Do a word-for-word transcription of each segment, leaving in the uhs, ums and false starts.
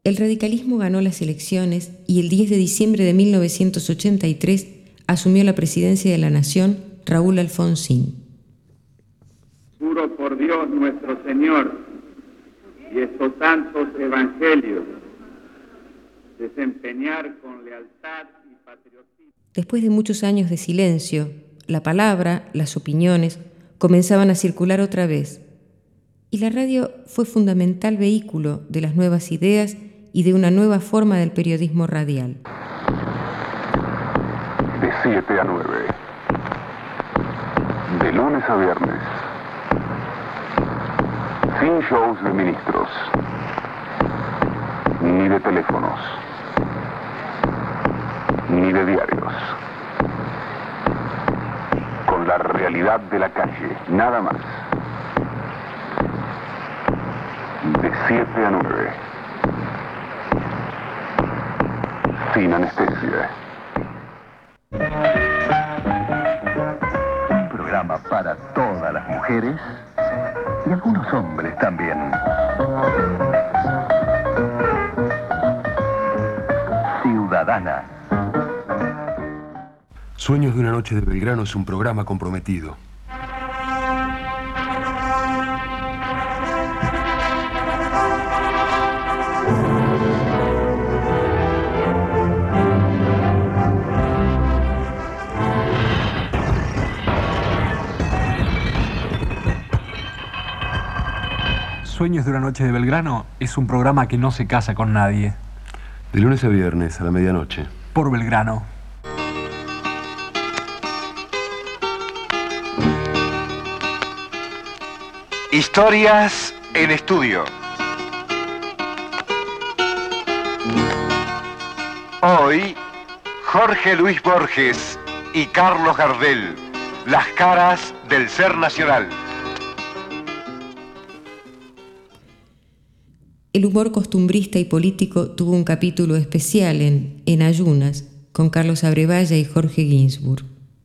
El radicalismo ganó las elecciones y el diez de diciembre de mil novecientos ochenta y tres asumió la presidencia de la Nación Raúl Alfonsín. Juro por Dios nuestro Señor y estos santos evangelios desempeñar con lealtad y patriotismo. Después de muchos años de silencio, la palabra, las opiniones, comenzaban a circular otra vez. Y la radio fue fundamental vehículo de las nuevas ideas y de una nueva forma del periodismo radial. De siete a nueve. De lunes a viernes. Sin shows de ministros. Ni de teléfonos. Ni de diarios. Con la realidad de la calle, nada más. De siete a nueve. Sin anestesia. Un programa para todas las mujeres y algunos hombres también. Ciudadana. Sueños de una noche de Belgrano es un programa comprometido. Sueños de una noche de Belgrano es un programa que no se casa con nadie. De lunes a viernes a la medianoche. Por Belgrano. Historias en estudio. Hoy, Jorge Luis Borges y Carlos Gardel, las caras del ser nacional. El humor costumbrista y político tuvo un capítulo especial en En Ayunas, con Carlos Abrevaya y Jorge Ginsburg.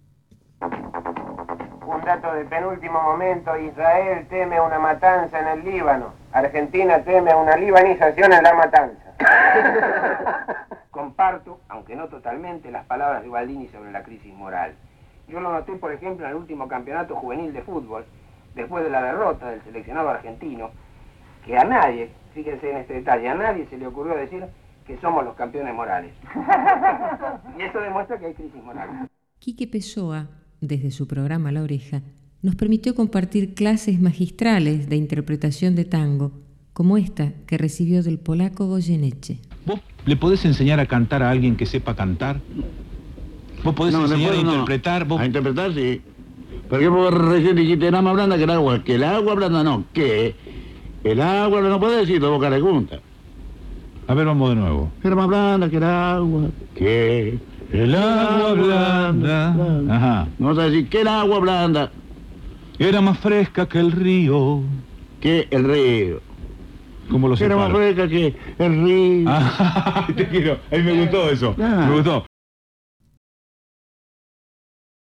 Un dato de penúltimo momento: Israel teme una matanza en el Líbano. Argentina teme una libanización en la matanza. Comparto, aunque no totalmente, las palabras de Baldini sobre la crisis moral. Yo lo noté, por ejemplo, en el último campeonato juvenil de fútbol, después de la derrota del seleccionado argentino, que a nadie, fíjense en este detalle, a nadie se le ocurrió decir que somos los campeones morales. Y eso demuestra que hay crisis moral. Quique Pessoa, desde su programa La Oreja, nos permitió compartir clases magistrales de interpretación de tango, como esta que recibió del polaco Goyeneche. ¿Vos le podés enseñar a cantar a alguien que sepa cantar? ¿Vos podés no, enseñar puedo, a interpretar? No. ¿Vos... A interpretar, sí. Porque vos recién dijiste, nada más blanda que el agua. Que el agua blanda no, que el agua no puede decir, tu boca le gusta. A ver, vamos de nuevo. Era más blanda que el agua, que el agua blanda. blanda. Ajá. Vamos a decir que el agua blanda. Era más fresca que el río. Que el río. ¿Cómo lo separo? Era más fresca que el río. Ah, te quiero. A mí me gustó eso. Ah. Me gustó.